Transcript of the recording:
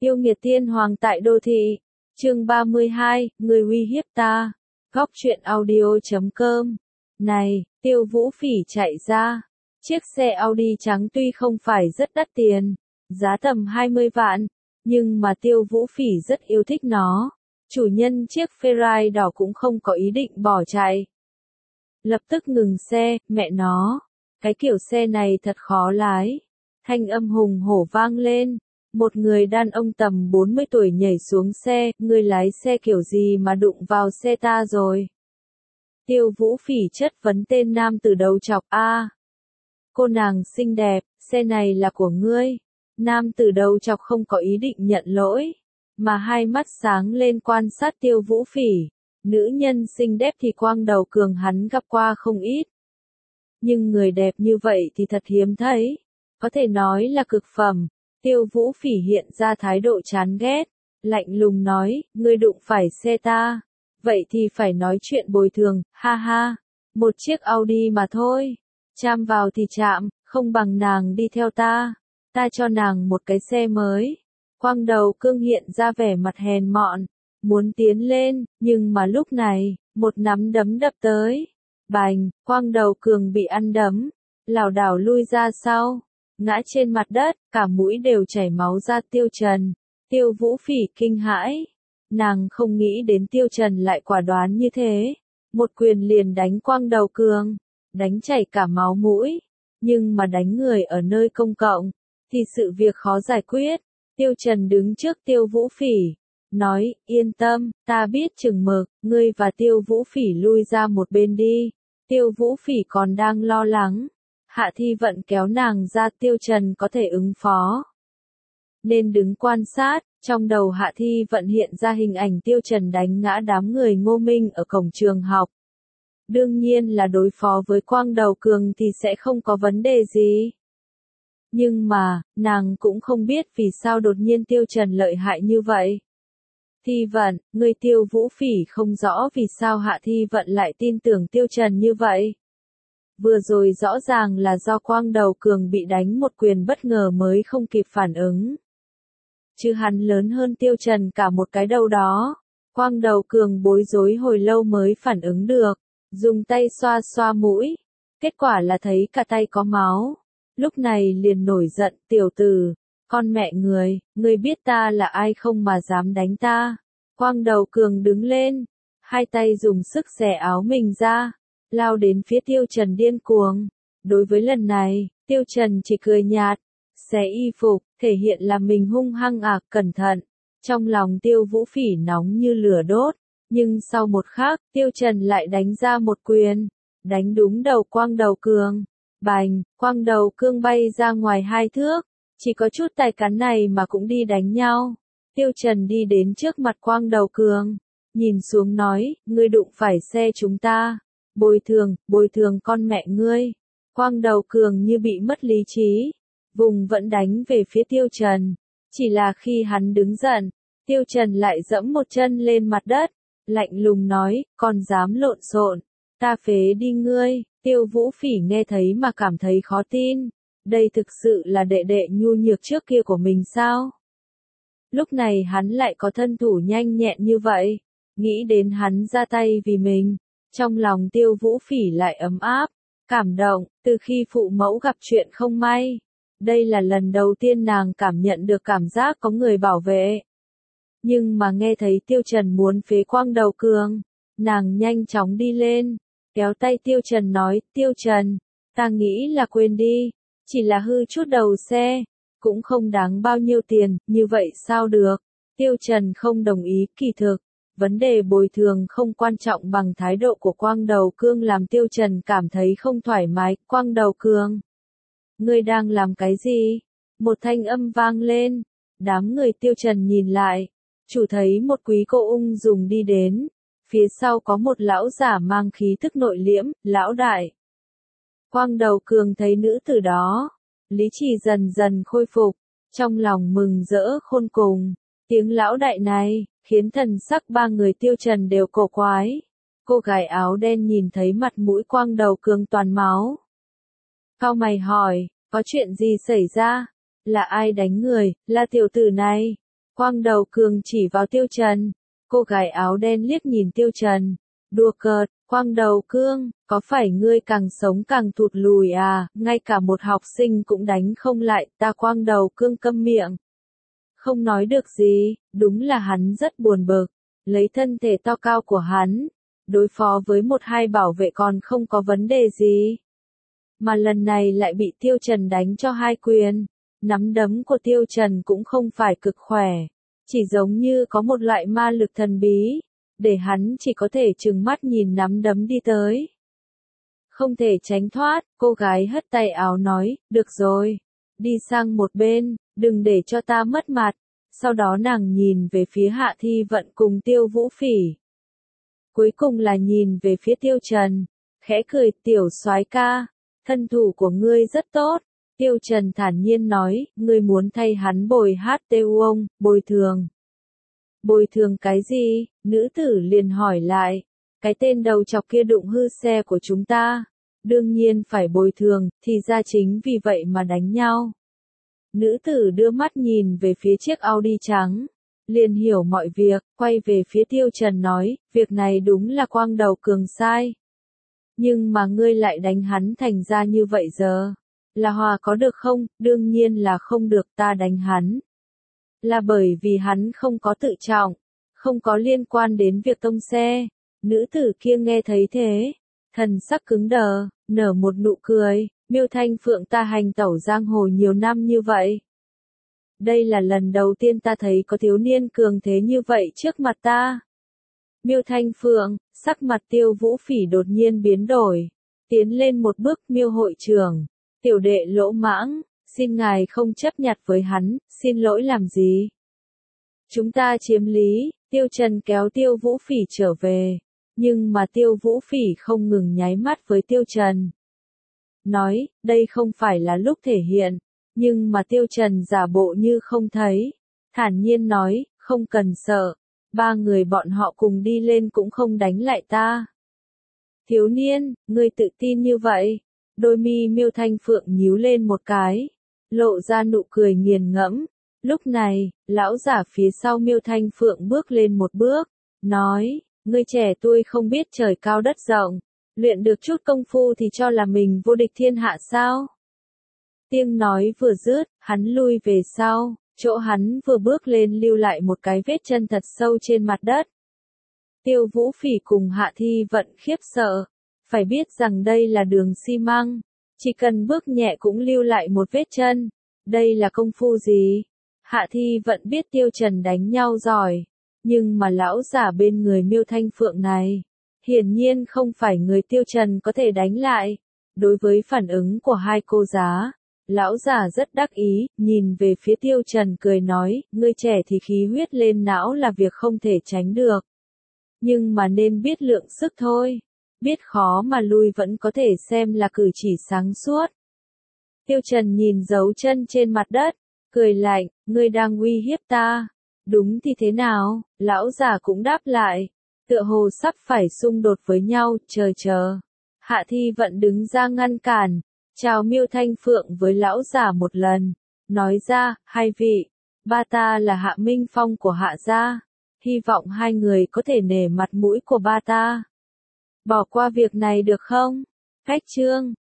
Yêu nghiệt tiên hoàng tại đô thị. Chương 32, người uy hiếp ta. Góc truyện audio.com. Này, Tiêu Vũ Phỉ chạy ra. Chiếc xe Audi trắng tuy không phải rất đắt tiền, giá tầm 20 vạn, nhưng mà Tiêu Vũ Phỉ rất yêu thích nó. Chủ nhân chiếc Ferrari đỏ cũng không có ý định bỏ chạy. Lập tức ngừng xe, mẹ nó. Cái kiểu xe này thật khó lái. Thanh âm hùng hổ vang lên. Một người đàn ông tầm 40 tuổi nhảy xuống xe, người lái xe kiểu gì mà đụng vào xe ta rồi? Tiêu Vũ Phỉ chất vấn tên nam từ đầu chọc a. Cô nàng xinh đẹp, xe này là của ngươi. Nam từ đầu chọc không có ý định nhận lỗi, mà hai mắt sáng lên quan sát Tiêu Vũ Phỉ. Nữ nhân xinh đẹp thì Quang Đầu Cường hắn gặp qua không ít. Nhưng người đẹp như vậy thì thật hiếm thấy. Có thể nói là cực phẩm. Tiêu Vũ Phỉ hiện ra thái độ chán ghét. Lạnh lùng nói, ngươi đụng phải xe ta. Vậy thì phải nói chuyện bồi thường, ha ha. Một chiếc Audi mà thôi. Chạm vào thì chạm, không bằng nàng đi theo ta. Ta cho nàng một cái xe mới. Quang Đầu Cương hiện ra vẻ mặt hèn mọn. Muốn tiến lên, nhưng mà lúc này, một nắm đấm đập tới. Bành, Quang Đầu Cường bị ăn đấm. Lảo đảo lui ra sau. Ngã trên mặt đất, cả mũi đều chảy máu ra. Tiêu Trần. Tiêu Vũ Phỉ kinh hãi. Nàng không nghĩ đến Tiêu Trần lại quả đoán như thế. Một quyền liền đánh Quang Đầu Cường. Đánh chảy cả máu mũi. Nhưng mà đánh người ở nơi công cộng, thì sự việc khó giải quyết. Tiêu Trần đứng trước Tiêu Vũ Phỉ. Nói, yên tâm, ta biết chừng mực, ngươi và Tiêu Vũ Phỉ lui ra một bên đi. Tiêu Vũ Phỉ còn đang lo lắng. Hạ Thi Vận kéo nàng ra, Tiêu Trần có thể ứng phó. Nên đứng quan sát, trong đầu Hạ Thi Vận hiện ra hình ảnh Tiêu Trần đánh ngã đám người Ngô Minh ở cổng trường học. Đương nhiên là đối phó với Quang Đầu Cường thì sẽ không có vấn đề gì. Nhưng mà, nàng cũng không biết vì sao đột nhiên Tiêu Trần lợi hại như vậy. Thi Vận, người Tiêu Vũ Phỉ không rõ vì sao Hạ Thi Vận lại tin tưởng Tiêu Trần như vậy. Vừa rồi rõ ràng là do Quang Đầu Cường bị đánh một quyền bất ngờ mới không kịp phản ứng. Chứ hắn lớn hơn Tiêu Trần cả một cái đầu đó. Quang Đầu Cường bối rối hồi lâu mới phản ứng được. Dùng tay xoa xoa mũi. Kết quả là thấy cả tay có máu. Lúc này liền nổi giận, tiểu tử. Con mẹ người biết ta là ai không mà dám đánh ta. Quang Đầu Cường đứng lên. Hai tay dùng sức xẻ áo mình ra. Lao đến phía Tiêu Trần điên cuồng. Đối với lần này, Tiêu Trần chỉ cười nhạt. Xé y phục, thể hiện là mình hung hăng cẩn thận. Trong lòng Tiêu Vũ Phỉ nóng như lửa đốt. Nhưng sau một khắc, Tiêu Trần lại đánh ra một quyền. Đánh đúng đầu Quang Đầu Cường. Bành, Quang Đầu Cương bay ra ngoài 2 thước. Chỉ có chút tài cán này mà cũng đi đánh nhau. Tiêu Trần đi đến trước mặt Quang Đầu Cường. Nhìn xuống nói, ngươi đụng phải xe chúng ta. Bồi thường con mẹ ngươi. Quang Đầu Cường như bị mất lý trí. Vùng vẫn đánh về phía Tiêu Trần. Chỉ là khi hắn đứng giận, Tiêu Trần lại giẫm một chân lên mặt đất. Lạnh lùng nói, còn dám lộn xộn, ta phế đi ngươi. Tiêu Vũ Phỉ nghe thấy mà cảm thấy khó tin. Đây thực sự là đệ đệ nhu nhược trước kia của mình sao? Lúc này hắn lại có thân thủ nhanh nhẹn như vậy. Nghĩ đến hắn ra tay vì mình. Trong lòng Tiêu Vũ Phỉ lại ấm áp, cảm động, từ khi phụ mẫu gặp chuyện không may. Đây là lần đầu tiên nàng cảm nhận được cảm giác có người bảo vệ. Nhưng mà nghe thấy Tiêu Trần muốn phế Quang Đầu Cường, nàng nhanh chóng đi lên, kéo tay Tiêu Trần nói, Tiêu Trần, ta nghĩ là quên đi, chỉ là hư chút đầu xe, cũng không đáng bao nhiêu tiền, như vậy sao được. Tiêu Trần không đồng ý, kỳ thực, vấn đề bồi thường không quan trọng bằng thái độ của Quang Đầu Cương làm Tiêu Trần cảm thấy không thoải mái. Quang Đầu Cương, ngươi đang làm cái gì? Một thanh âm vang lên, đám người Tiêu Trần nhìn lại. Chủ thấy một quý cô ung dung đi đến, phía sau có một lão giả mang khí thức nội liễm, lão đại. Quang Đầu Cường thấy nữ tử đó, lý trí dần dần khôi phục, trong lòng mừng rỡ khôn cùng. Tiếng lão đại này, khiến thần sắc ba người Tiêu Trần đều cổ quái. Cô gái áo đen nhìn thấy mặt mũi Quang Đầu Cường toàn máu. Cau mày hỏi, có chuyện gì xảy ra? Là ai đánh người, là tiểu tử này? Quang Đầu Cường chỉ vào Tiêu Trần. Cô gái áo đen liếc nhìn Tiêu Trần. Đùa cợt, Quang Đầu Cương, có phải ngươi càng sống càng thụt lùi à, ngay cả một học sinh cũng đánh không lại, ta Quang Đầu Cương câm miệng. Không nói được gì, đúng là hắn rất buồn bực. Lấy thân thể to cao của hắn, đối phó với một hai bảo vệ còn không có vấn đề gì. Mà lần này lại bị Tiêu Trần đánh cho hai quyền. Nắm đấm của Tiêu Trần cũng không phải cực khỏe. Chỉ giống như có một loại ma lực thần bí, để hắn chỉ có thể trừng mắt nhìn nắm đấm đi tới. Không thể tránh thoát, cô gái hất tay áo nói, được rồi, đi sang một bên, đừng để cho ta mất mặt. Sau đó nàng nhìn về phía Hạ Thi Vận cùng Tiêu Vũ Phỉ. Cuối cùng là nhìn về phía Tiêu Trần, khẽ cười, tiểu soái ca, thân thủ của ngươi rất tốt. Tiêu Trần thản nhiên nói, ngươi muốn thay hắn bồi HTU ông, bồi thường. Bồi thường cái gì? Nữ tử liền hỏi lại. Cái tên đầu chọc kia đụng hư xe của chúng ta. Đương nhiên phải bồi thường, thì ra chính vì vậy mà đánh nhau. Nữ tử đưa mắt nhìn về phía chiếc Audi trắng. Liền hiểu mọi việc, quay về phía Tiêu Trần nói, việc này đúng là Quang Đầu Cường sai. Nhưng mà ngươi lại đánh hắn thành ra như vậy giờ. Là hòa có được không? Đương nhiên là không được, ta đánh hắn. Là bởi vì hắn không có tự trọng, không có liên quan đến việc tông xe. Nữ tử kia nghe thấy thế, thần sắc cứng đờ, nở một nụ cười, Miêu Thanh Phượng ta hành tẩu giang hồ nhiều năm như vậy. Đây là lần đầu tiên ta thấy có thiếu niên cường thế như vậy trước mặt ta. Miêu Thanh Phượng, sắc mặt Tiêu Vũ Phỉ đột nhiên biến đổi, tiến lên một bước, Miêu hội trưởng, tiểu đệ lỗ mãng, xin ngài không chấp nhặt với hắn, xin lỗi làm gì. Chúng ta chiếm lý, Tiêu Trần kéo Tiêu Vũ Phỉ trở về, nhưng mà Tiêu Vũ Phỉ không ngừng nháy mắt với Tiêu Trần. Nói, đây không phải là lúc thể hiện, nhưng mà Tiêu Trần giả bộ như không thấy, thản nhiên nói, không cần sợ, ba người bọn họ cùng đi lên cũng không đánh lại ta. Thiếu niên, ngươi tự tin như vậy? Đôi mi Miêu Thanh Phượng nhíu lên một cái, lộ ra nụ cười nghiền ngẫm. Lúc này, lão giả phía sau Miêu Thanh Phượng bước lên một bước, nói, ngươi trẻ tuổi không biết trời cao đất rộng, luyện được chút công phu thì cho là mình vô địch thiên hạ sao? Tiếng nói vừa dứt, hắn lui về sau, chỗ hắn vừa bước lên lưu lại một cái vết chân thật sâu trên mặt đất. Tiêu Vũ Phỉ cùng Hạ Thi Vận khiếp sợ, phải biết rằng đây là đường xi măng, chỉ cần bước nhẹ cũng lưu lại một vết chân. Đây là công phu gì? Hạ Thi Vận biết Tiêu Trần đánh nhau giỏi, nhưng mà lão giả bên người Miêu Thanh Phượng này, hiển nhiên không phải người Tiêu Trần có thể đánh lại. Đối với phản ứng của hai cô giá, lão giả rất đắc ý, nhìn về phía Tiêu Trần cười nói, ngươi trẻ thì khí huyết lên não là việc không thể tránh được. Nhưng mà nên biết lượng sức thôi, biết khó mà lui vẫn có thể xem là cử chỉ sáng suốt. Tiêu Trần nhìn dấu chân trên mặt đất, cười lạnh, ngươi đang uy hiếp ta. Đúng thì thế nào? Lão già cũng đáp lại, tựa hồ sắp phải xung đột với nhau, chờ. Hạ Thi Vận đứng ra ngăn cản, chào Miêu Thanh Phượng với lão già một lần, nói ra, hai vị, ba ta là Hạ Minh Phong của Hạ gia, hy vọng hai người có thể nể mặt mũi của ba ta. Bỏ qua việc này được không? Khách trương.